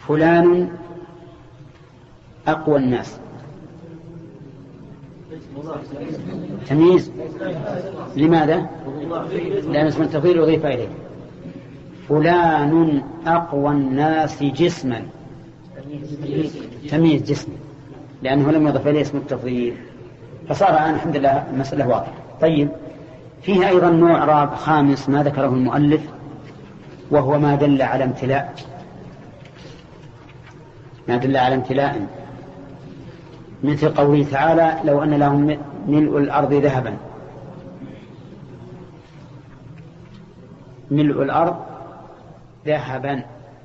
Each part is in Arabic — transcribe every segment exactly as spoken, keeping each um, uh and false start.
فلان أقوى الناس. تمييز. لماذا؟ لأن اسم التفضيل يضيف إليه. فلان أقوى الناس جسما، تمييز جسم، لأنه لم يضف إليه اسم التفضيل، فصار الآن الحمد لله المسألة واضحة. طيب، فيها أيضا نوع رابع خامس ما ذكره المؤلف، وهو ما دل على امتلاء، ما دل على امتلاء، مثل قوله تعالى: لو أن لهم ملء الأرض ذهبا. ملء الأرض ذهبا،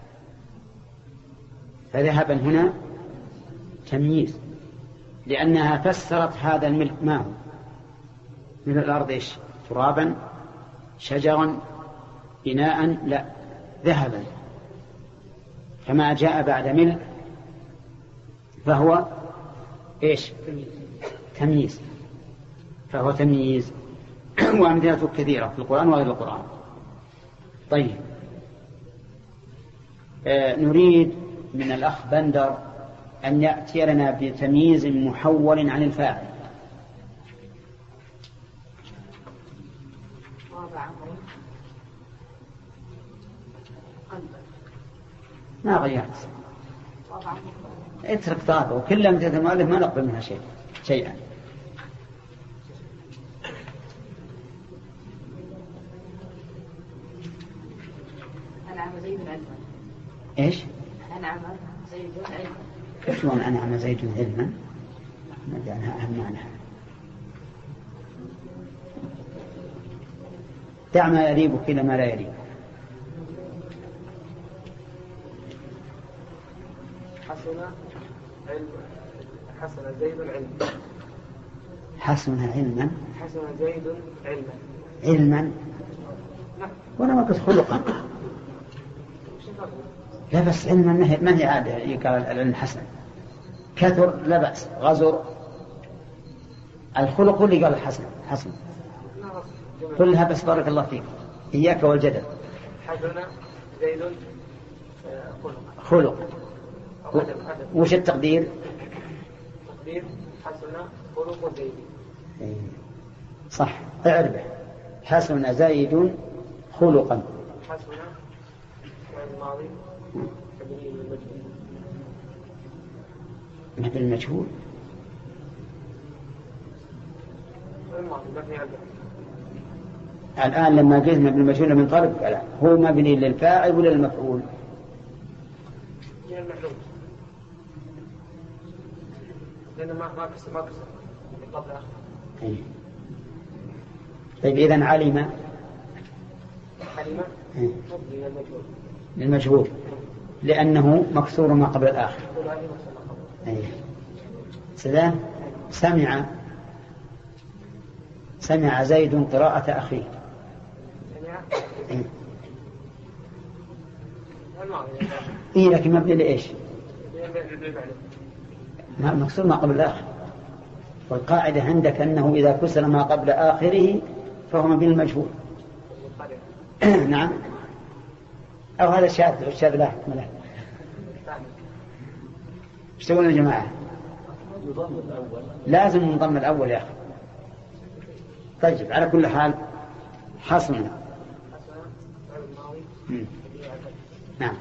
فذهبا هنا تمييز، لأنها فسرت هذا الملء ما هو. ملء الأرض إيش؟ ترابا، شجرا، بناء؟ لا، ذهبا. فما جاء بعد ملء فهو إيش؟ تمييز، فهو تمييز. وأمثلته كثيرة في القرآن وغير القرآن. طيب، آه نريد من الأخ بندر أن يأتي لنا بتمييز محول عن الفاعل. ما غيرت، اترك طابه، وكل أمثلة المؤلف ما نقبل منها شيء شيئا. أنعم زيد علما. إيش؟ أنعم زيد علما. كيف شلون أنعم زيد علما؟ ما جعلها أهم معناها. دع ما يريبك إلى ما لا يريب. حسن علم، حسن زيد علما. حسن علما. حسن زيد علما. علما. وأنا ما قلت خلقا. لا بس علما ما هي عادة يقال العلم حسن. كثر لا بأس، غزر. الخلق اللي قال الحسن حسن كلها، بس بارك الله فيك، إياك والجدل. حسن زيد خلق. وش التقدير؟ تقدير حسن خلق زيد. صح، اعربه. حسن زيد خلقا. حسن الماضي مبني المجهول. الآن لما قلت مبني المجهول من طرف، لا، هو مبني للفاعل ولا للمفعول؟ للمفعول، لأنه ما ما كسر ما كسر قبل آخر. طيب، إذن علم. علم مبني للمجهول. للمجهول لأنه مكسور ما قبل الآخر. أيه. سلام. سمع سمع زيد قراءة أخيه. إيه، لكن مبني لإيش؟ مكسور ما قبل الآخر. والقاعدة عندك أنه إذا كسر ما قبل آخره فهو مبني للمجهول. نعم، أو هذا شاذ، الشاذ لا حكم له. ايش تقولون يا جماعة؟ لازم نضم الأول يا أخي. طيب، على كل حال حصلنا. نعم.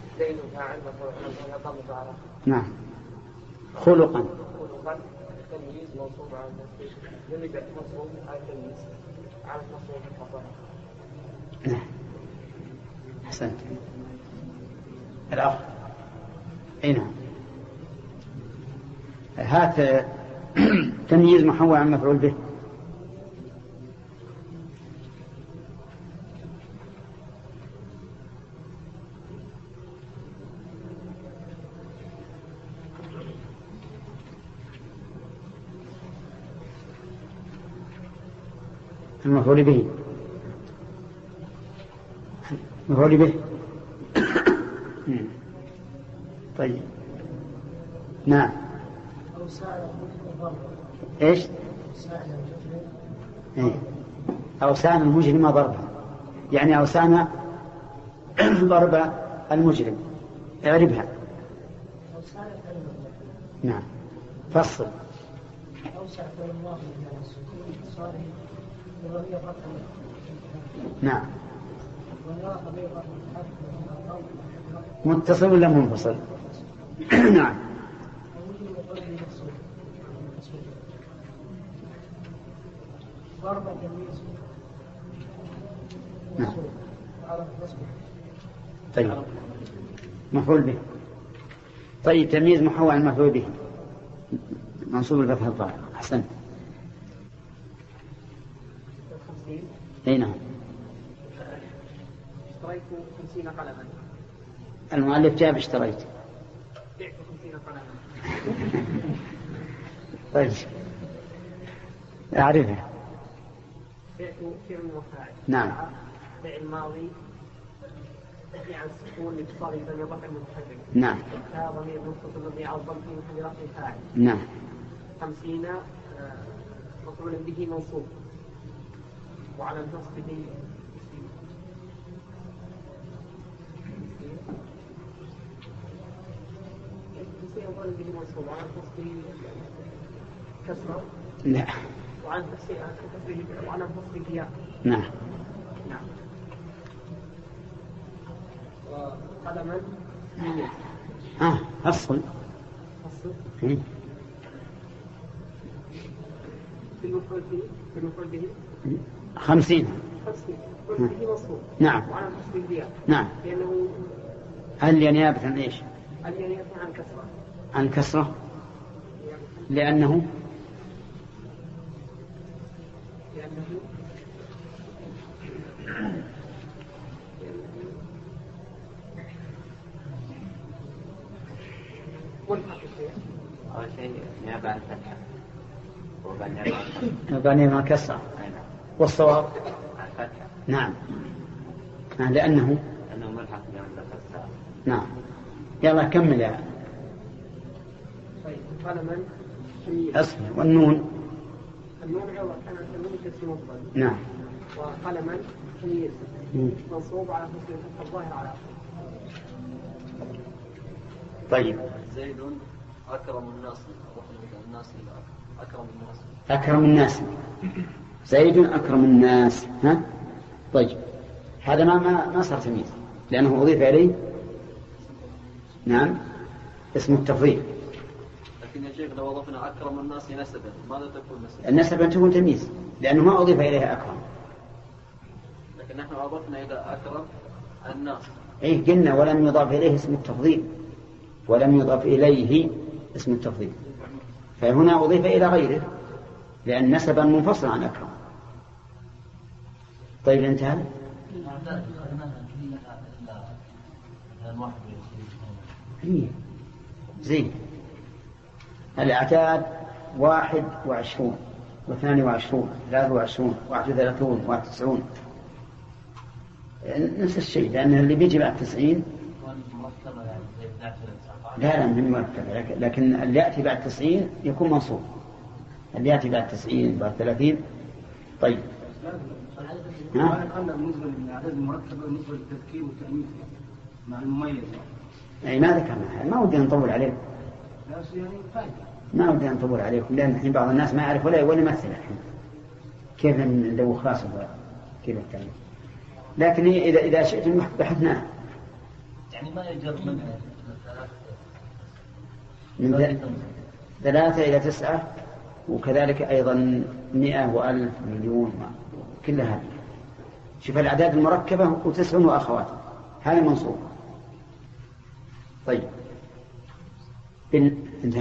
نعم. خلقا. تمييز موصوف على التمييز، موصوف على التمييز على الموصوف الخطأ. نعم، أحسنت. الأخ أي نعم. هات تمييز محول عن مفعول به. المفعول به. مفعول به. طيب، نعم. ايش؟ إيه؟ أوسان المجرم ضربا، يعني أوسان ضرب المجرم. اعربها. نعم فصل. نعم متصل ولا منفصل؟ نعم نعم طيب مفعول به. طيب تمييز محول عن مفعول به منصوب الفتح الظاهر. أحسنت. اي نعم. اشتريت خمسين قلما. المؤلف جاب اشتريت. بعت خمسين قلما. طيب أعرفها. بعت فعل وفاعل. نعم. فعل ماضي مبني على السكون لاتصال بين ضمير المتحرك. نعم. كان ضمير متصل مبني على الضم في محل رفع فاعل. نعم. خمسين مفعول به منصوب وعلى النصب به مفعول به منصوب وعلى النصب به كسرة. لا. وعن كسره وعلى النصب به ياء. نعم. نعم. وقلما اه فصل. فصل في المفعول به في المفعول به خمسين. خمسين مفعول به منصوب. نعم. وعلى النصب به ياء. نعم. لأنه هل نيابة عن ايش؟ اليانية عن كسرة. عن كسرة لأنه لأنه ملحق الشيء. أول شيء نيابة عن الفتحة وبعد نيابة عن الفتحة. مبني مع كسرة. والصواب عن الفتحة. نعم لأنه لأنه ملحق بمنطقة الساعة. نعم. يلا كمل يا طيب قلما أصل. والنون النون عوض كان النون كسر مفرد. نعم. وقلما تمييز منصوب على حسب الفتح الظاهر على طيب. زيد أكرم الناس. الناس أكرم الناس. أكرم الناس. زيد أكرم الناس. ها طيب هذا ما ما ما صار تمييز لأنه أضيف إليه نعم اسم التفضيل. لكن يا شيخ لو أضفنا أكرم الناس نسبا ماذا تكون نسبا؟ النسبة تكون تمييز لأنه ما أضيف إليها أكرم. لكن نحن أضفنا إلى أكرم الناس. إيه قلنا ولم يضاف إليه اسم التفضيل ولم يضاف إليه اسم التفضيل فهنا أضيف إلى غيره لأن نسبا منفصل عن أكرم. طيب انتهى. إيه زين. الأعداد واحد وعشرون واثنان وعشرون ثلاثة وعشرون واحد وثلاثون واحد وتسعون نفس الشيء لأن اللي بيجي بعد تسعين لا لا من مرتبة لكن اللي يأتي بعد تسعين يكون منصوب. اللي يأتي بعد تسعين بعد ثلاثين. طيب ها؟ قلنا بالنسبة للأعداد المركبة بالنسبة للتذكير والتأنيث مع المميز. أي ما ذكرنا ما ودي نطول عليكم. لا يعني فائدة. ما ودي نطول عليكم لأن الحين بعض الناس ما يعرف ولا ولا يمثل الحين كيف ندو خاصة كيف التأنيث. لكن إذا إذا شئتم بحثناه. يعني ما يجر من من ثلاثة إلى تسعة وكذلك أيضا مئة وألف مليون كلها هذه. شوف الأعداد المركبة وتسع وأخوات هذا منصوب. طيب بن انتهى.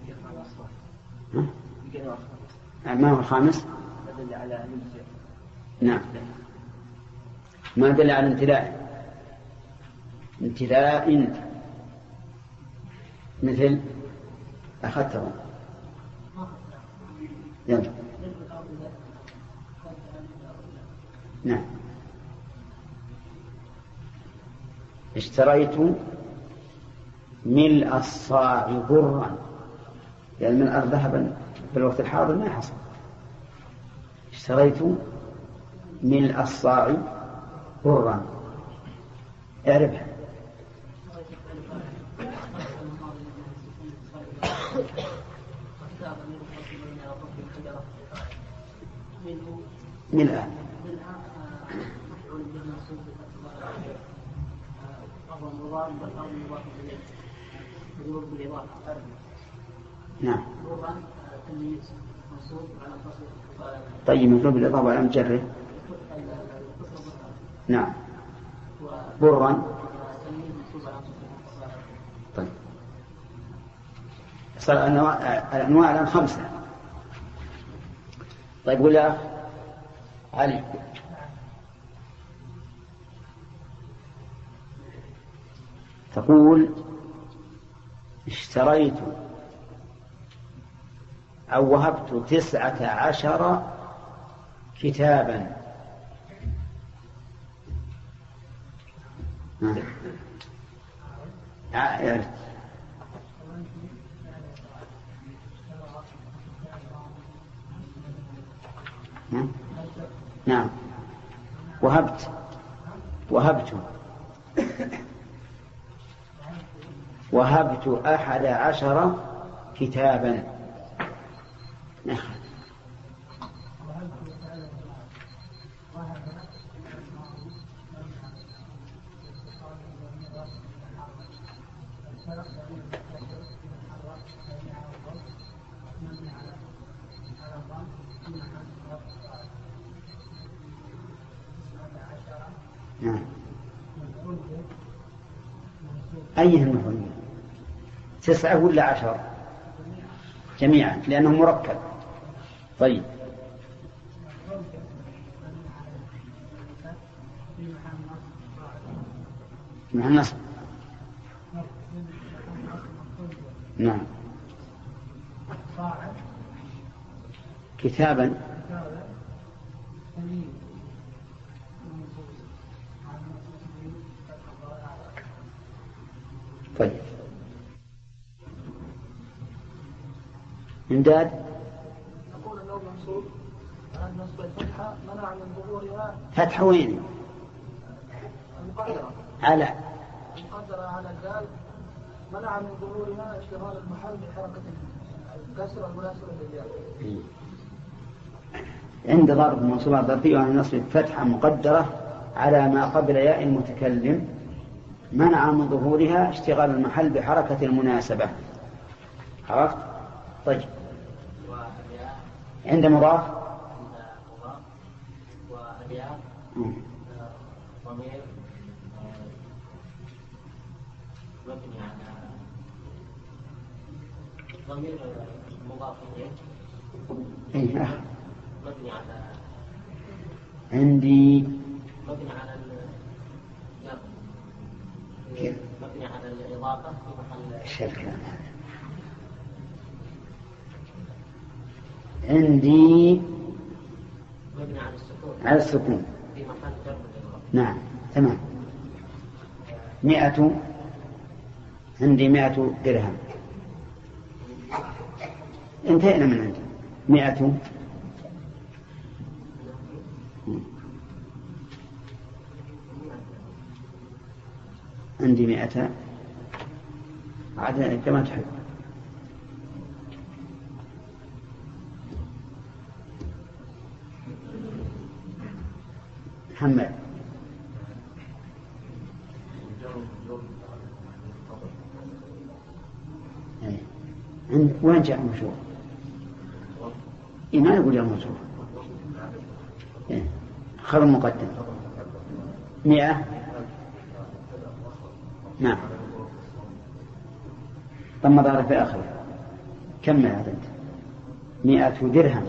ما هو الخامس؟ نعم ما دل على امتلاء. امتلاء مثل أخذته. يلا نعم. اشتريت ملء الصاع برا يعني من الأرض ذهبا في الوقت الحاضر ما حصل. اشتريت ملء الصاع برا اعرفها. ملء نعم. طيب مطلوب بالإضافة على مجره. نعم. برا. طيب صار الأنواع الأنواع الآن خمسة. طيب قول يا أخ علي. تقول اشتريت أو وهبت تسعة عشر كتابا. آه. نعم. وهبت وهبت وهبت أحد عشر كتابا. نعم. أيه المفعول؟ تسعة ولا عشر جميعا لأنه مركب. طيب مع النصب. نعم. كتابا. طيب إمداد. نقول أنه منصوب على نصب الفتحة منع من ظهورها. فتحة وين؟ المقدرة على المقدرة على الدال منع من ظهورها اشتغال المحل بحركة الكسر المناسبة للياء. عند ضرب منصوبة ظرفية وعن نصب فتحة مقدرة على ما قبل ياء المتكلم منع من ظهورها اشتغال المحل بحركة المناسبة. عرفت؟ طيب عند مضاف والياء ضمير مبني على ضمير مضاف إليه مبني على عندي مبني على كيف؟ مبني على الإضافة في محل الشركة. عندي مبني على السكون على السكون في محل جر الإضافة. نعم تمام. مئة عندي مئة درهم. انتهينا من عندي مئة عندي مئة عاد كما تحب. محمد عند وين جاء المشروع؟ إيه ما يقول يا المشروع. إيه. خبر مقدم مئة. نعم ثم ضارب في آخره. كمل هذا أنت. مئة درهم.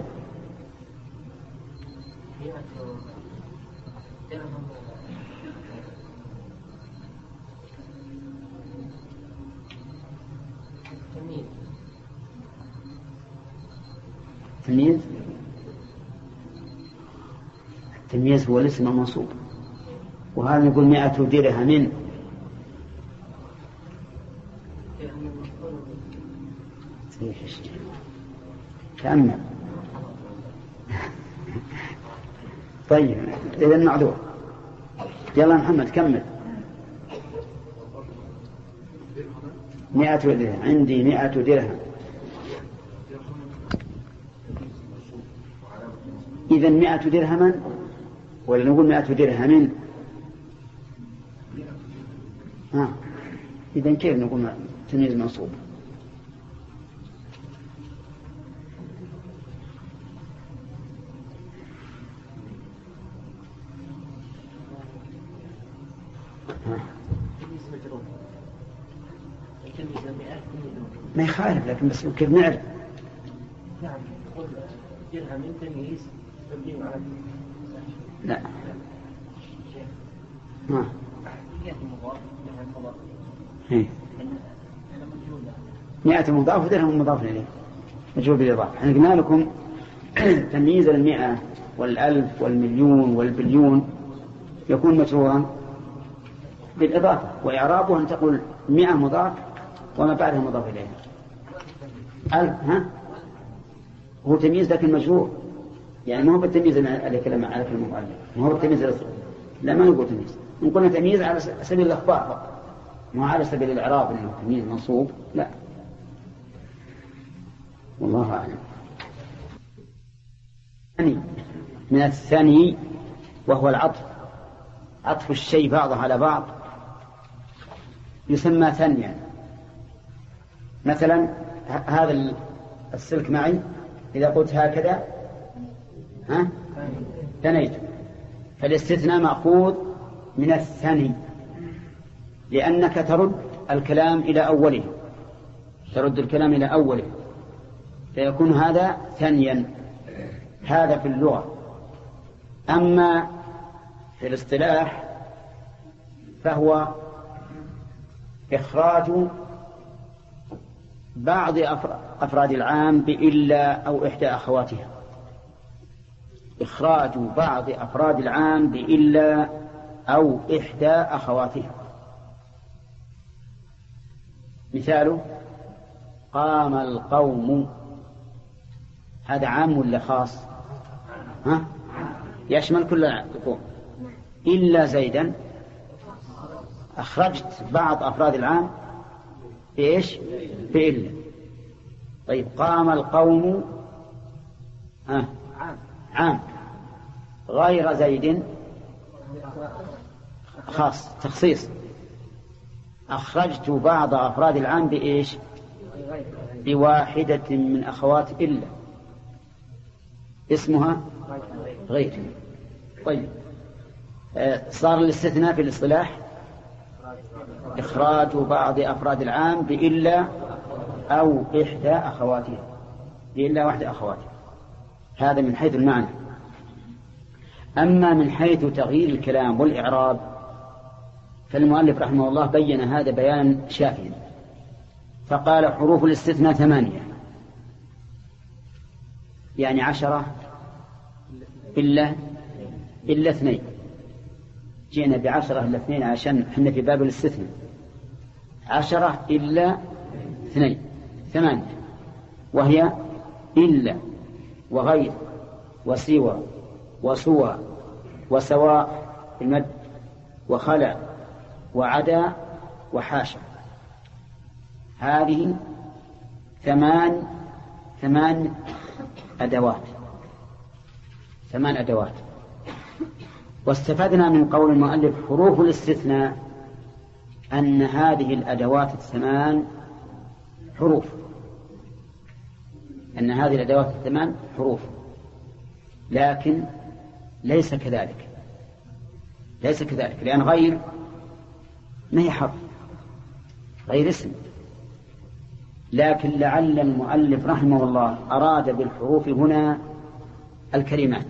تمييز. التمييز هو الاسم المنصوب وهذا يقول مئة درهم. تأمل. طيب إذن معذور. يلا محمد كمل. مئة درهم. عندي مئة درهم. إذا مئة درهما ولا نقول مئة درهم؟ ها إذا كيف نقول تمييز منصوب؟ ما يخالف، لكن بس كيف نعرف؟ نعم تقول درهم تمييز مبني على لا ما هي مئة مضاف ودرهم مضاف إليه مجهول بالإضافة. احنا قلنا لكم تمييز المئة والألف والمليون والبليون يكون مجهورا بالإضافة، وإعرابه أن تقول مئة مضاف وما بعدها مضاف إليه. ألف ها هو تمييز لكن مجهور، يعني ما هو بالتمييز على كلمة على كلمة مؤلف، ما هو بالتمييز لا ما نقول تمييز، نقول تمييز على سبيل الإخبار فقط، ما على سبيل الإعراب إنه تمييز منصوب لا. والله أعلم. من الثاني وهو العطف، عطف الشيء بعضه على بعض يسمى ثنيا. مثلا هذا السلك معي إذا قلت هكذا ها ثنيت، فالاستثناء مأخوذ من الثني، لأنك ترد الكلام إلى أوله، ترد الكلام إلى أوله فيكون هذا ثنيا. هذا في اللغة. أما في الاصطلاح فهو إخراج بعض أفراد العام بإلا أو إحدى أخواتها، إخراج بعض أفراد العام بإلا أو إحدى أخواتها. مثاله قام القوم، هذا عام ولا خاص؟ ها؟ يشمل كل القوم إلا زيدا، أخرجت بعض أفراد العام بإيش؟ بإلا. طيب قام القوم ها عام غير زيد خاص تخصيص، أخرجت بعض أفراد العام بإيش؟ بواحدة من أخوات إلا اسمها غير. طيب صار الاستثناء في الاصطلاح إخراج بعض أفراد العام بإلا أو إحدى أخواتها، بإلا واحدة أخواتها. هذا من حيث المعنى. أما من حيث تغيير الكلام والإعراب فالمؤلف رحمه الله بين هذا بيانا شافيا، فقال حروف الاستثناء ثمانية، يعني عشرة إلا إلا اثنين. جئنا بعشرة إلا اثنين عشان احنا في باب الاستثناء. عشرة إلا اثنين ثمانية، وهي إلا وغير وسوى وسوى وسواء المد وخلع وعدا وحاشا. هذه ثمان ثمان أدوات ثمان أدوات. واستفدنا من قول المؤلف حروف الاستثناء أن هذه الأدوات الثمان حروف، أن هذه الأدوات الثمان حروف، لكن ليس كذلك، ليس كذلك لأن غير ما هي حرف، غير اسم. لكن لعل المؤلف رحمه الله أراد بالحروف هنا الكلمات،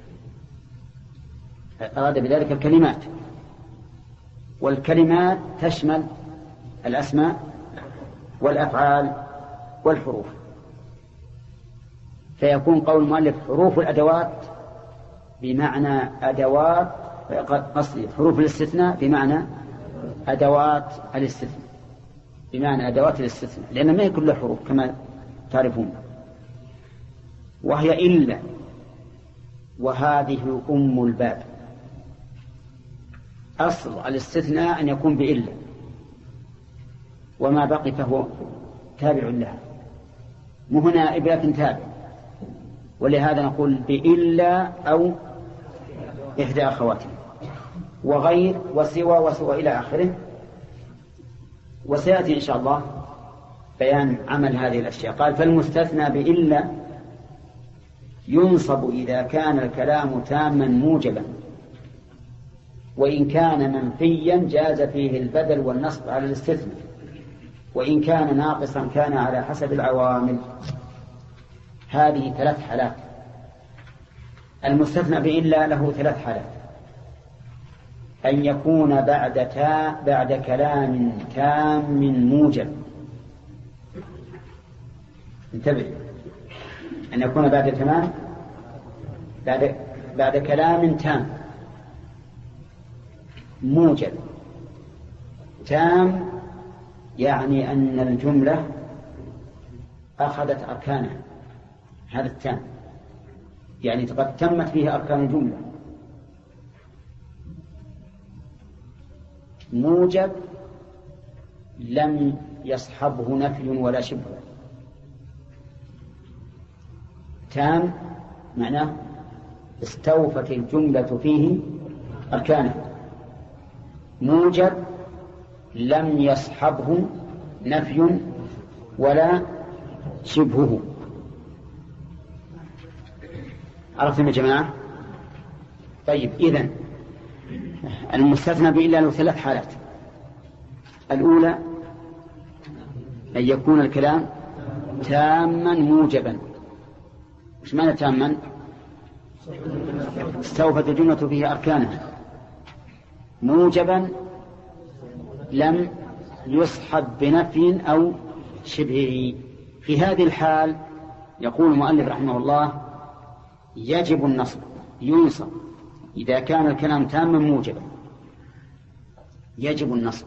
أراد بذلك الكلمات، والكلمات تشمل الأسماء والأفعال والحروف. فيكون قول المؤلف حروف الأدوات بمعنى أدوات، قصدي حروف الاستثناء بمعنى أدوات الاستثناء، بمعنى أدوات الاستثناء، لأن ما هي كلها حروف كما تعرفون. وهي إلا، وهذه أم الباب. أصل الاستثناء أن يكون بإلا، وما بقي فهو تابع لها، مو هنا إبلاك تابع، ولهذا نقول بإلا أو إحدى أخواتها، وغير وسوى وسوى إلى آخره. وسيأتي إن شاء الله بيان عمل هذه الأشياء. قال فالمستثنى بإلا ينصب إذا كان الكلام تاما موجبا، وإن كان منفيا جاز فيه البدل والنصب على الاستثناء، وإن كان ناقصا كان على حسب العوامل. هذه ثلاث حالات. المستثنى بإلا له ثلاث حالات: أن يكون بعد تا بعد كلام تام موجب. انتبه، أن يكون بعد تمام بعد بعد كلام تام موجب. تام يعني أن الجملة أخذت أركانها، هذا التام يعني قد تمت فيه أركان الجملة. موجب لم يصحبه نفي ولا شبه. تام معناه استوفت الجملة فيه أركانه. موجب لم يصحبه نفي ولا شبهه. عرفتم يا جماعة؟ طيب، إذن المستثنى بإلا له ثلاث حالات. الأولى أن يكون الكلام تاما موجبا. مش معنى تاما؟ استوفت الجملة فيه أركانها. موجبا لم يصحب بنفي أو شبهه. في هذه الحال يقول المؤلف رحمه الله يجب النصب، ينصب إذا كان الكلام تاما موجبا، يجب النصب.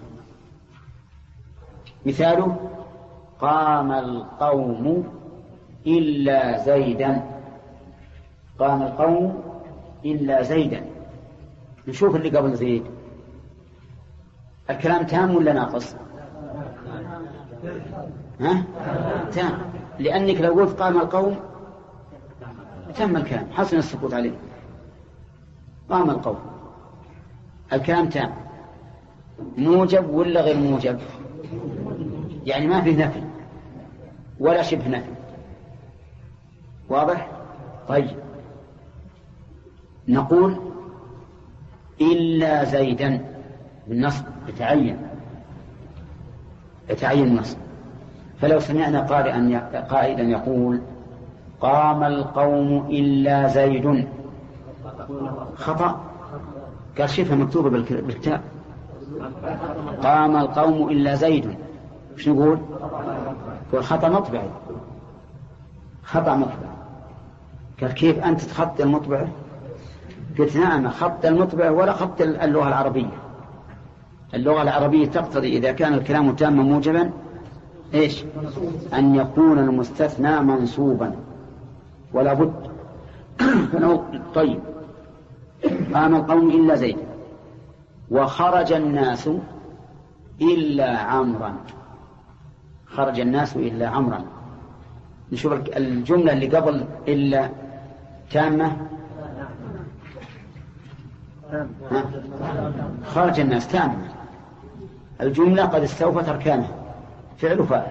مثاله: قام القوم إلا زيدا. قام القوم إلا زيدا. نشوف اللي قبل زيد، الكلام تام ولا ناقص؟ ها؟ تام، لأنك لو قلت قام القوم تم الكلام، حسن السكوت عليه. قام القوم، الكلام تام. موجب ولا غير موجب؟ يعني ما فيه نفي ولا شبه نفي. واضح؟ طيب، نقول إلا زيدا بالنصب يتعين يتعين النصب. فلو سمعنا قارئا قائلا يقول قام القوم إلا زيد، خطأ. قال شفها مكتوبة بالكتاب قام القوم إلا زيد، وش نقول؟ قول خطأ مطبعي، خطأ مطبعي. قال كيف أنت تخط المطبعة؟ قلت نعم، خط المطبعة ولا خط اللغة العربية. اللغة العربية تقتضي إذا كان الكلام تاما موجبا إيش؟ أن يكون المستثنى منصوبا ولا بد. طيب، قام القوم إلا زيد، وخرج الناس إلا عمرا. خرج الناس إلا عمرا. نشوف الجملة اللي قبل إلا تامة. خرج الناس تامة، الجملة قد استوفت أركانها، فعل وفاعل.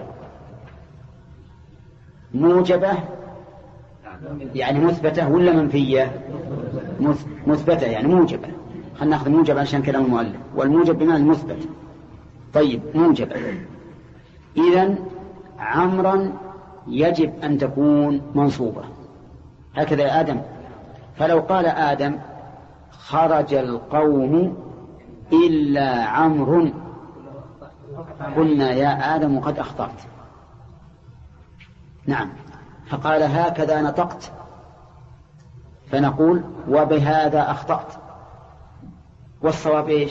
موجبة يعني مثبتة ولا منفية؟ مثبتة يعني موجبة. خلنا نأخذ موجب عشان كلام المؤلف، والموجب بمعنى المثبت. طيب، موجبة. إذن عمرا يجب أن تكون منصوبة، هكذا يا آدم. فلو قال آدم خرج القوم إلا عمرو، قلنا يا آدم قد أخطأت. نعم، فقال هكذا نطقت، فنقول وبهذا أخطأت. والصواب إيش؟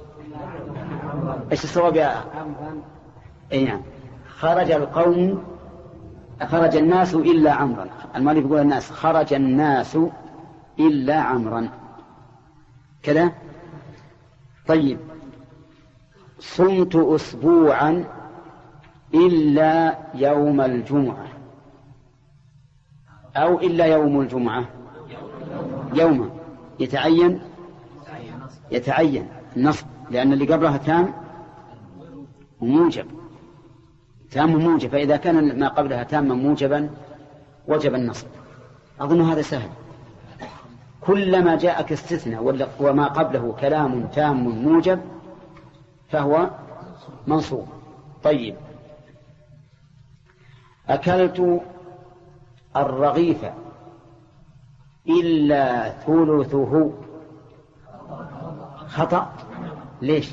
إيش الصواب يا أي نعم، خرج القوم خرج الناس إلا عمرا. المؤلف يقول الناس، خرج الناس إلا عمرا كذا. طيب، صمت أسبوعا إلا يوم الجمعة. أو إلا يوم الجمعة يوما يتعين يتعين النصب، لأن اللي قبلها تام موجب تام موجب، فإذا كان ما قبلها تاما موجبا وجب النصب. أظن هذا سهل. كلما جاءك استثناء وما قبله كلام تام موجب فهو منصوب. طيب، أكلت الرغيف إلا ثلثه خطأ. ليش؟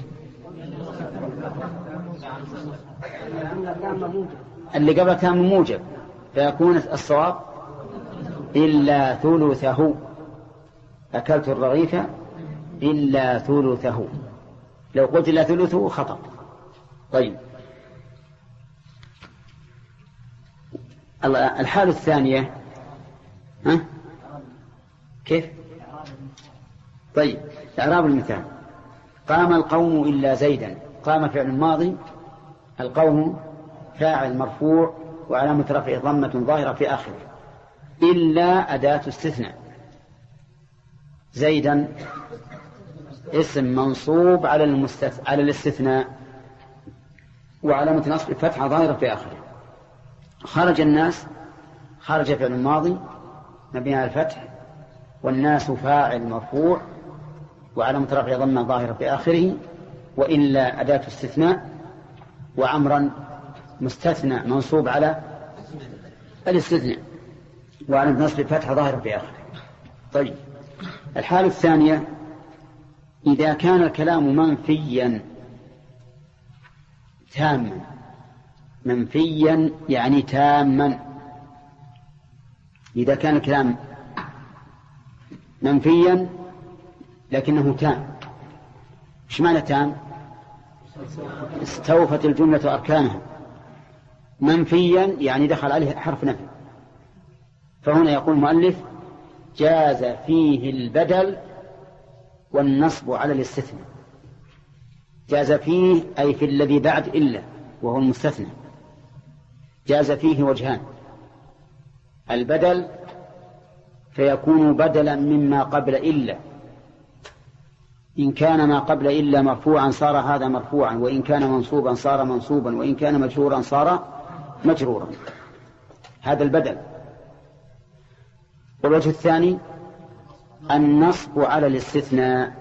اللي قبل تام موجب فيكون الصواب إلا ثلثه. أكلت الرغيف إلا ثلثه، لو قلت إلا ثلثه خطأ. طيب، الحالة الثانية ها؟ كيف؟ طيب، إعراب المثال: قام القوم إلا زيدا. قام فعل ماضي، القوم فاعل مرفوع وعلامة رفعه ضمة ظاهرة في آخره، إلا أداة استثناء. زيدا اسم منصوب على المستث... على الاستثناء وعلامة نصب فتحة ظاهرة في آخره. خرج الناس، خرج فعل ماضي مبني على الفتح، والناس فاعل مرفوع وعلامة رفعه ضمة ظاهرة في آخره، وإلا أداة استثناء، وعمرا مستثنى منصوب على الاستثناء وعلامة نصب فتحة ظاهرة في آخره. طيب، الحالة الثانية: إذا كان الكلام منفيا تاما. منفيا يعني تاما. إذا كان الكلام منفيا لكنه تام. ايش معنى تام؟ استوفت الجملة أركانها. منفيا يعني دخل عليه حرف نفي. فهنا يقول المؤلف: جاز فيه البدل والنصب على الاستثناء. جاز فيه أي في الذي بعد إلا وهو المستثنى. جاز فيه وجهان: البدل فيكون بدلا مما قبل إلا، إن كان ما قبل إلا مرفوعا صار هذا مرفوعا، وإن كان منصوبا صار منصوبا، وإن كان مجرورا صار مجرورا. هذا البدل. والوجه الثاني النصب على الاستثناء،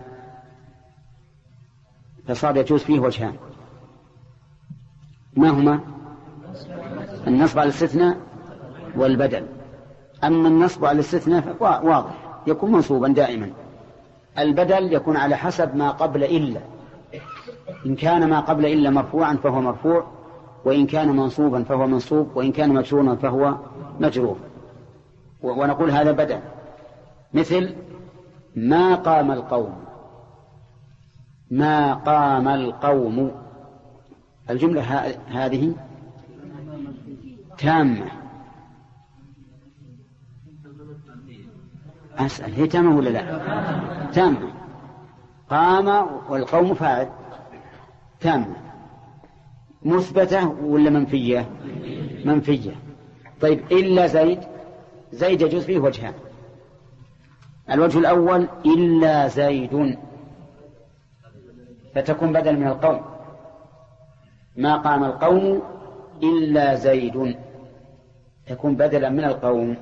فصار يجوز فيه وجهان. ما هما؟ النصب على الاستثناء والبدل. أما النصب على الاستثناء واضح، يكون منصوبا دائما. البدل يكون على حسب ما قبل إلا، إن كان ما قبل إلا مرفوعا فهو مرفوع، وإن كان منصوبا فهو منصوب، وإن كان مجرورا فهو مجرور. ونقول هذا بدل، مثل ما قام القوم. ما قام القوم، الجملة هذه تامة. أسأل هي تامة ولا لا؟ تامة. قام والقوم فاعل، تامة. مثبتة ولا منفية؟ منفية. طيب، إلا زيد. زيد يجوز فيه وجهان: الوجه الأول إلا زيد، فتكون بدل من القوم. ما قام القوم إلا زيد، تكون بدلا من القوم.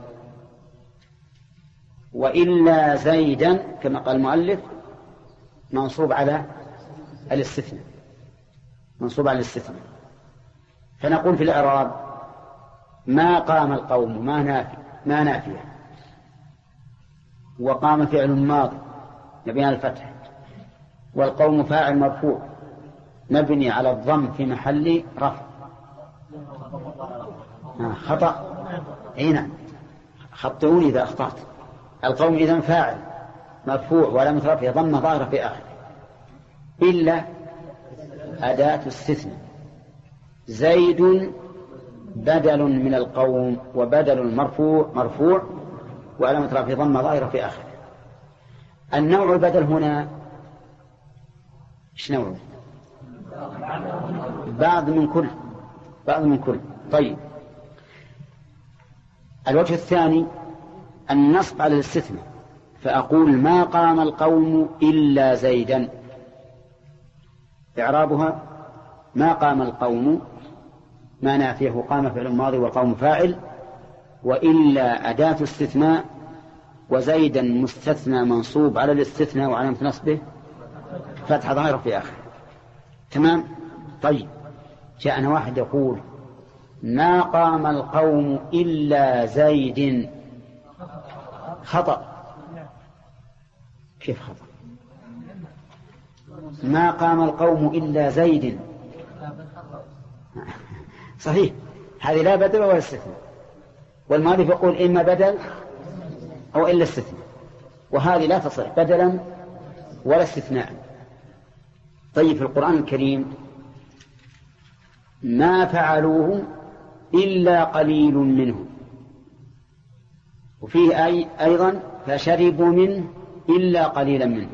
وإلا زيدا كما قال المؤلف منصوب على الاستثناء، منصوب على الاستثناء. فنقول في الإعراب: ما قام القوم ما نافي ما نافية، وقام فعل ماضي مبني على الفتح، والقوم فاعل مرفوع مبني على الضم في محل رفع. آه خطأ. هنا خطئوني إذا أخطأت. القوم إذن فاعل مرفوع وعلامة رفعه ضمة ظاهرة في آخره، إلا أداة استثناء. زيد بدل من القوم، وبدل مرفوع مرفوع وعلامة رفعه ضمة ظاهرة في آخره. النوع البدل هنا ايش نوعه؟ بعض من كل، بعض من كل. طيب، الوجه الثاني النصب على الاستثناء، فأقول ما قام القوم إلا زيدا، إعرابها ما قام القوم ما نافيه قام فعل ماضي والقوم فاعل، وإلا أداة استثناء، وزيدا مستثنى منصوب على الاستثناء وعلامة نصبه فتح ظاهرة في آخر. تمام. طيب جاءنا واحد يقول ما قام القوم إلا زيد، خطأ. كيف خطأ؟ ما قام القوم إلا زيد صحيح، هذه لا بدل ولا استثناء، والماضي يقول إما بدل أو إلا استثناء، وهذه لا تصح بدلا ولا استثناء. طيب في القرآن الكريم ما فعلوه إلا قليل منهم، وفيه أي أيضا فشربوا منه إلا قليلا منه،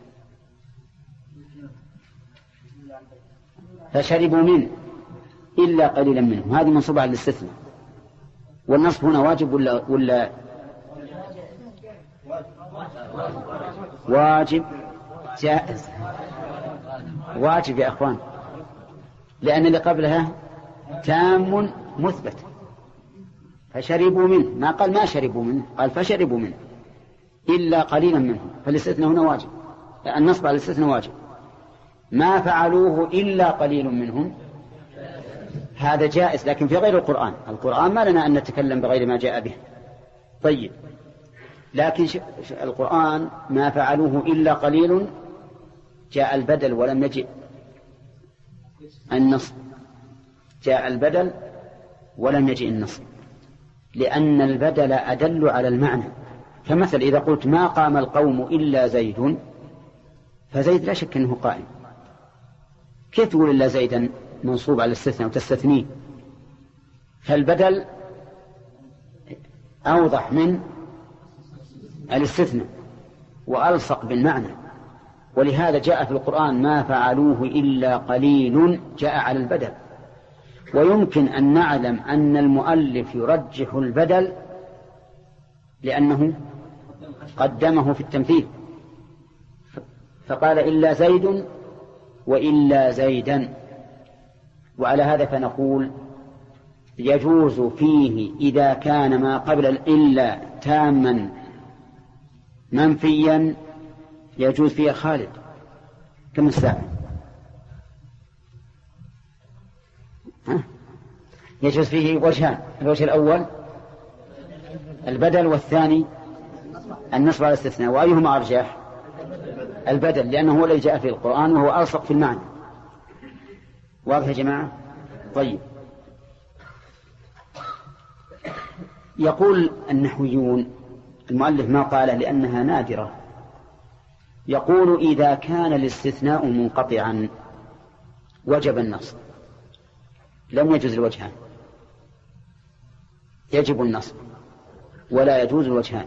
فشربوا منه إلا قليلا منهم، هذه منصوبة على الاستثناء. والنصب هنا واجب ولا ولا واجب؟ جائز، واجب يا أخوان، لأن اللي قبلها تام مثبت. فشربوا منه، ما قال ما شربوا منه، قال فشربوا منه إلا قليلا منهم، فالاستثناء هنا واجب، النصب على الاستثناء واجب. ما فعلوه إلا قليل منهم، هذا جائز لكن في غير القرآن. القرآن ما لنا أن نتكلم بغير ما جاء به. طيب لكن القرآن ما فعلوه إلا قليل جاء البدل ولم يجئ النصب، جاء البدل ولم يجئ النصب، لأن البدل أدل على المعنى. فمثل إذا قلت ما قام القوم إلا زيد، فزيد لا شك أنه قائم، كيف تقول إلا زيدا منصوب على الاستثناء وتستثنيه؟ فالبدل أوضح من الاستثناء وألصق بالمعنى، ولهذا جاء في القرآن ما فعلوه إلا قليل، جاء على البدل. ويمكن أن نعلم أن المؤلف يرجح البدل لأنه قدمه في التمثيل، فقال إلا زيد وإلا زيدا. وعلى هذا فنقول يجوز فيه إذا كان ما قبل الإلا تاما منفيا، يجوز فيه خالد كم الساعة؟ ها؟ يجوز فيه وجهان، الوجه الأول البدل، والثاني النصب على الاستثناء. وأيهما أرجح؟ البدل، لأنه هو الذي جاء في القرآن وهو ألصق في المعنى. واضح يا جماعة؟ طيب يقول النحويون، المؤلف ما قاله لأنها نادرة، يقول إذا كان الاستثناء منقطعا وجب النصب، لم يجوز الوجهان، يجب النصب ولا يجوز الوجهان.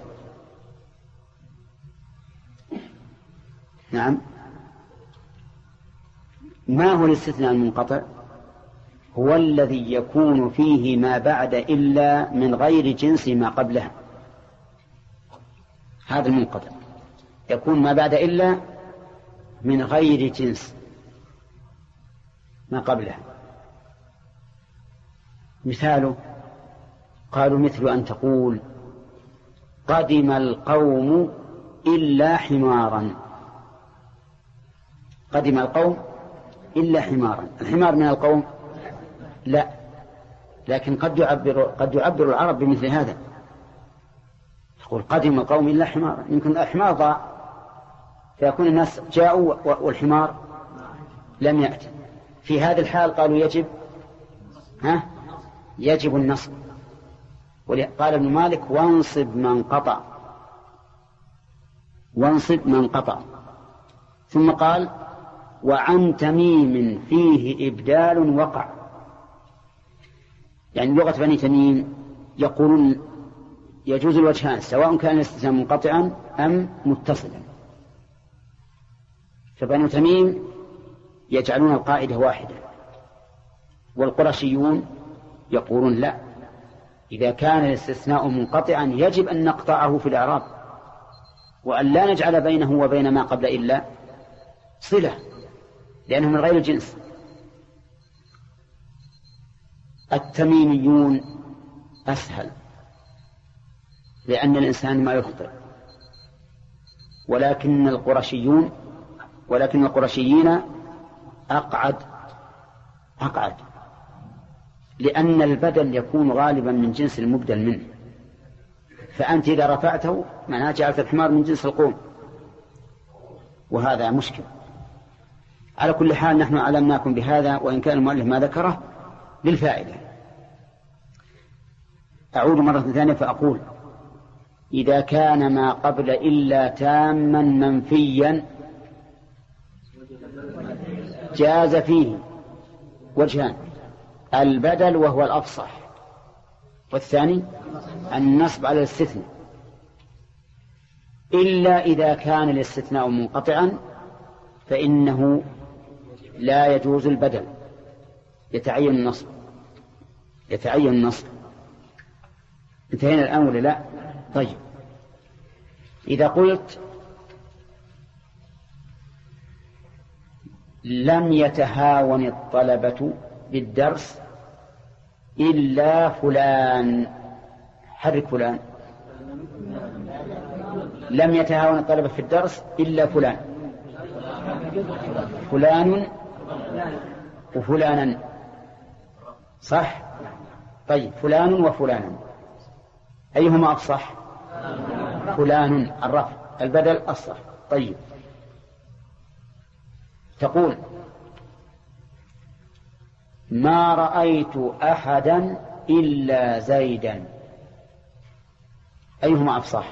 نعم. ما هو الاستثناء المنقطع؟ هو الذي يكون فيه ما بعد إلا من غير جنس ما قبلها، هذا المنقطع، يكون ما بعد إلا من غير جنس ما قبلها. مثاله قالوا مثل أن تقول قدم القوم إلا حمارا، قدم القوم إلا حمارا، الحمار من القوم؟ لا، لكن قد يعبر, قد يعبر العرب بمثل هذا، يقول قدم القوم إلا حمارا، يمكن الحمار ضاع فيكون الناس جاءوا والحمار لم يأتي. في هذه الحال قالوا يجب ها يجب النصب. قال ابن مالك وانصب من قطع، وانصب من قطع. ثم قال وعن تميم فيه إبدال وقع، يعني لغة بني تميم يقولون يجوز الوجهان سواء كان الاستثناء منقطعا أم متصلا. فبني تميم يجعلون القاعدة واحدة، والقرشيون يقولون لا، إذا كان الاستثناء منقطعا يجب أن نقطعه في الإعراب، وأن لا نجعل بينه وبين ما قبل إلا صلة، لأنه من غير الجنس. التميميون أسهل، لأن الإنسان ما يخطئ، ولكن القرشيون ولكن القرشيين أقعد أقعد لأن البدل يكون غالبا من جنس المبدل منه، فأنت إذا رفعته معناه جعلت الحمار من جنس القوم، وهذا مشكل. على كل حال نحن علمناكم بهذا، وإن كان المؤلف ما ذكره للفائدة. أعود مرة ثانية فأقول: إذا كان ما قبل إلا تاما منفيا جاز فيه وجهان: البدل وهو الأفصح، والثاني النصب على الاستثناء، إلا إذا كان الاستثناء منقطعا فإنه لا يجوز البدل، يتعين النصب يتعين النصب انتهينا الآن ولا لا؟ طيب، إذا قلت لم يتهاون الطلبة بالدرس إلا فلان، حرك فلان. لم يتهاون الطلبة في الدرس إلا فلان، فلان وفلانا، صح؟ طيب، فلان وفلانا أيهما أفصح؟ فلان الرفع، البدل الصح. طيب، تقول ما رأيت أحدا إلا زيدا، أيهما أفصح؟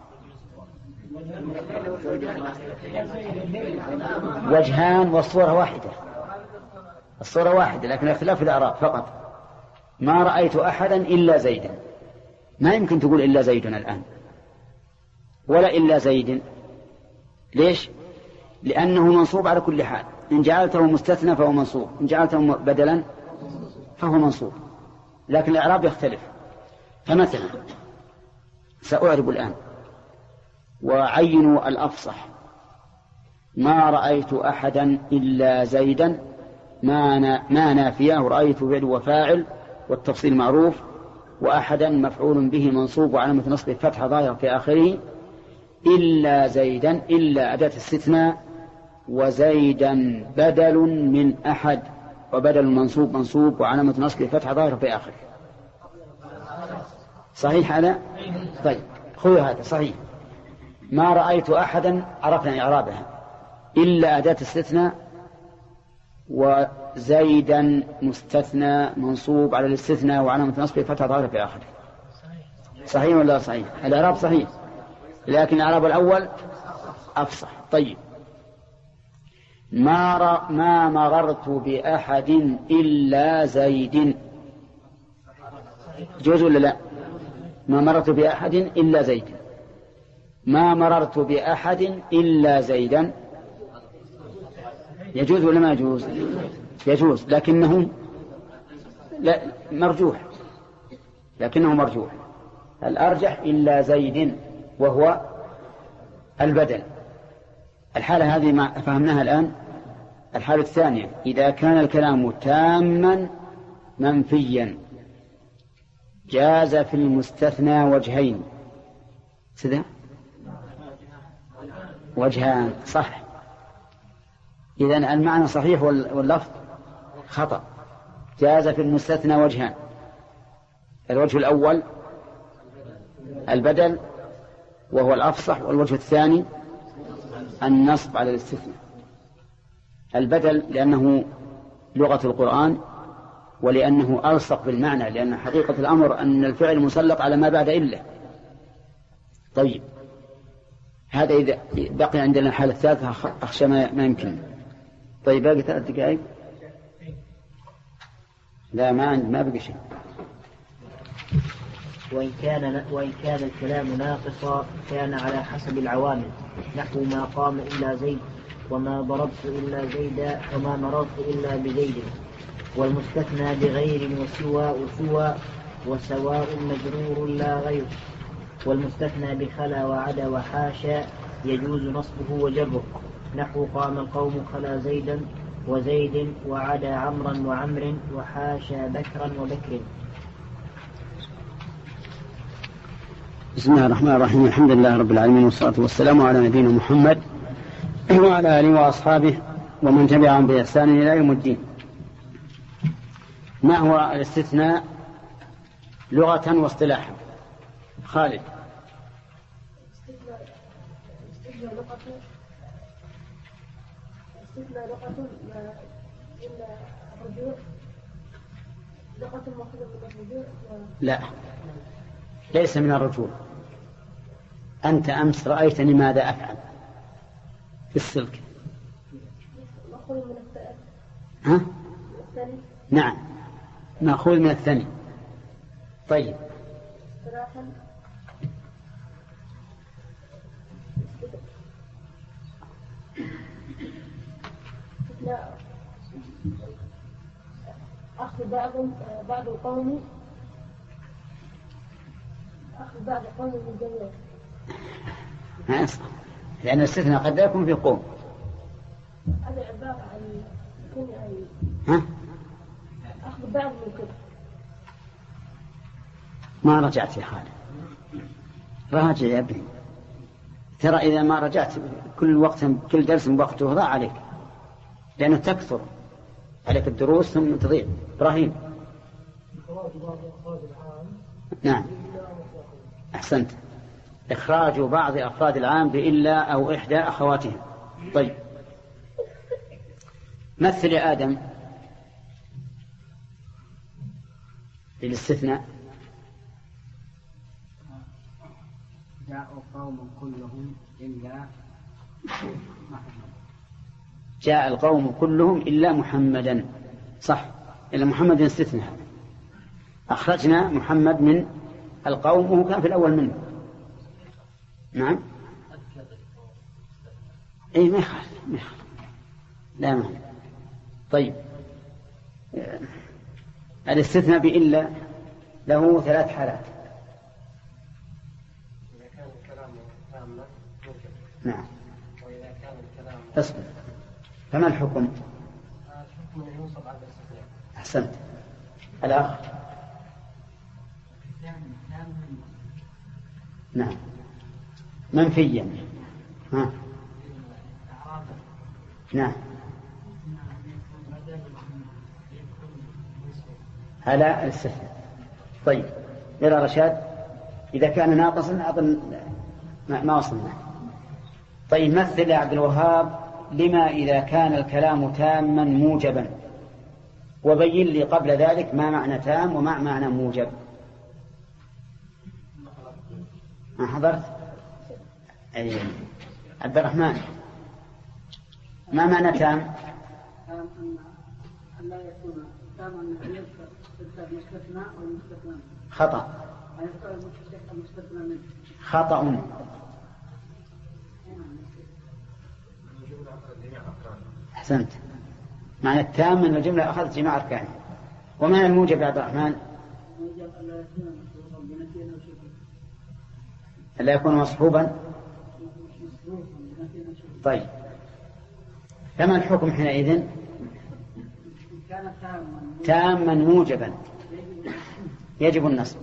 وجهان والصورة واحدة، الصورة واحدة لكن اختلاف في الأعراب فقط. ما رأيت أحدا إلا زيدا، ما يمكن تقول إلا زيد الآن ولا إلا زيد. ليش؟ لأنه منصوب على كل حال، إن جعلته مستثنى فهو منصوب، إن جعلته بدلا فهو منصوب، لكن الإعراب يختلف. فمثلا سأعرب الآن وعينوا الأفصح: ما رأيت أحدا إلا زيدا، ما, ما نافية، رأيت فعل وفاعل والتفصيل معروف، وأحدا مفعول به منصوب وعلامة نصبه فتحة ظاهرة في آخره، إلا زيدا إلا أداة استثناء، وزيدا بدل من أحد، وبدل منصوب منصوب وعلامة نصبه فتحة ظاهرة في آخره. صحيح هذا؟ طيب، خذوا هذا صحيح. ما رأيت أحدا عرفنا إعرابها، إلا أداة استثناء، وزيدا مستثنى منصوب على الاستثناء وعلامة نصبه فتحة ظاهرة في آخره. صحيح ولا صحيح؟ الإعراب صحيح، لكن الإعراب الأول أفصح. طيب، ما, ر... ما مررت بأحد إلا زيد، جوز ولا لا؟ ما مررت بأحد إلا زيد، ما مررت بأحد إلا زيدا، يجوز ولا ما يجوز؟ يجوز، لكنه لا مرجوح، لكنه مرجوح. الأرجح إلا زيد وهو البدل. الحالة هذه ما فهمناها الآن. الحالة الثانية: إذا كان الكلام تاما منفيا جاز في المستثنى وجهين. سده وجهان، صح. إذن المعنى صحيح واللفظ خطأ. جاز في المستثنى وجهان: الوجه الأول البدل وهو الأفصح، والوجه الثاني النصب على الاستثناء. البدل لأنه لغة القرآن، ولأنه ألصق بالمعنى، لأن حقيقة الأمر أن الفعل مسلط على ما بعد إلا. طيب، هذا إذا بقي عندنا الحالة الثالثة أخشى ما يمكن. طيب، باقي ثلاث دقائق. لا، ما عندي، ما بقي شيء. وإن كان وإن كان الكلام ناقصا كان على حسب العوامل، نحو ما قام إلا زيد، وما ضربت إلا زيدا، وما مررت إلا بزيد. والمستثنى بغير وسوى وسوى وسواء مجرور لا غير. والمستثنى بخلا وعدا وحاشا يجوز نصبه وجره، نحو قام القوم خلا زيدا وزيد وعدا عمرا وعمر وحاشا بكرا وبكر. بسم الله الرحمن الرحيم. الحمد لله رب العالمين، والصلاة والسلام على نبينا محمد وعلى آله وأصحابه ومن تبعهم بإحسان إلى يوم الدين. ما هو الاستثناء لغة واصطلاحا؟ خالد. استثناء لغة استثناء لغة إلا الرجوع، لغة المأخوذة من الرجوع. لا، ليس من الرجوع. أنت أمس رأيتني ماذا أفعل في السلك؟ مأخوذ من الثاني. ها؟ الثاني. نعم، مأخوذ من الثاني. طيب. صراحة لا أخذ بعض بعض القوم أخذ بعض القوم من الجميع. ما يصح، لأن الاستثناء قد يكون في قوم. هذا عبارة عن يكون يعني ها؟ أخذ بعض من كل. ما رجعت يا خالد، راجع يا ابني. ترى إذا ما رجعت كل وقت كل درس وقته ضاع عليك، لأنه تكثر عليك الدروس ثم تضيع. إبراهيم. نعم، أحسنت. إخراج بعض أفراد العام بإلا أو إحدى أخواتهم. طيب، مثل يا آدم للاستثناء. جاء قوم كلهم إلا جاء القوم كلهم إلا محمدا. صح، إلا محمد استثناء. أخرجنا محمد من القوم وهو كان في الأول منه. نعم. إيه ما يخالف ما يخالف لا معنى. طيب، الاستثناء بإلا له ثلاث حالات. إذا كان الكلام تاما نعم. وإذا كان الكلام اصبر. فما الحكم؟ الحكم ينصب على الاستثناء. أحسنت. الأخ. نعم، منفيا. ها. نعم، على الاستثناء. طيب، يرى رشاد إذا كان ناقصا أظن ما وصلنا. طيب، مثل يا عبد الوهاب لما إذا كان الكلام تاما موجبا، وبين لي قبل ذلك ما معنى تام وما معنى موجب. ما حضرت؟ أي عبد الرحمن، ما معنى تام؟ تام أن لا يكون تاما أن يذكر المستثنى والمستثنى. خطأ. أن يذكر المستثنى منه. خطأ. أحسنت. معنى التام من الجملة أخذت جماع أركانه. ومعنى الموجب يا عبد الرحمن؟ الموجب أن لا يكون مصحوبا بنفي أو شبه. ألا يكون مصحوبا. طيب، فما الحكم حينئذ؟ كان تاما تاما موجبا يجب النصب.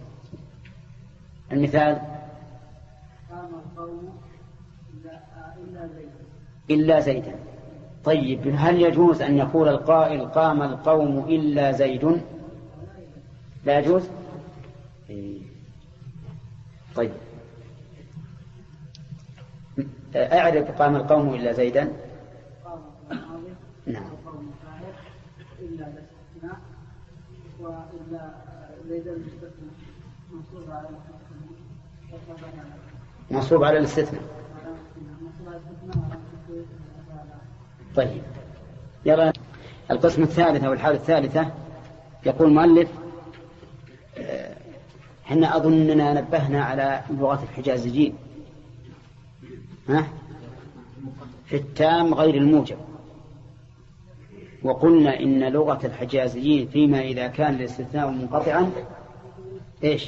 المثال: قام القوم إلا زيدا. إلا زيدا. طيب، هل يجوز أن يقول القائل قام القوم إلا زيد؟ لا يجوز. طيب، أعرف قام القوم إلا زيدا. قام الماضي. نعم. القوم فاعل إلا الاستثناء وإلا زيدا المستثنى منصوب على منصوب على الاستثناء. طيب، يرى القسم الثالث أو الحالة الثالثة. يقول المؤلف: احنا أظننا نبهنا على لغة الحجازيين ها في التام غير الموجب، وقلنا إن لغة الحجازيين فيما إذا كان الاستثناء منقطعا إيش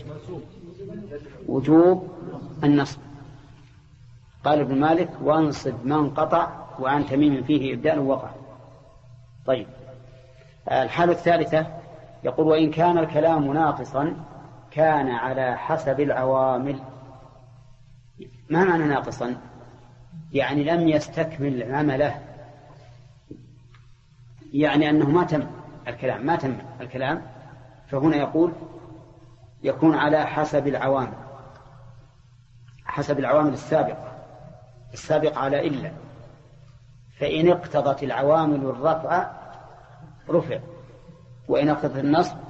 وجوب النصب. قال ابن مالك وانصب من قطع وعن تميم فيه إبدال وقع. طيب الحالة الثالثة يقول وإن كان الكلام ناقصا كان على حسب العوامل. ما معنى ناقصا؟ يعني لم يستكمل عمله، يعني أنه ما تم الكلام ما تم الكلام فهنا يقول يكون على حسب العوامل، حسب العوامل السابقة السابقة على إلا، فإن اقتضت العوامل الرفع رفع، وإن اقتضت النصب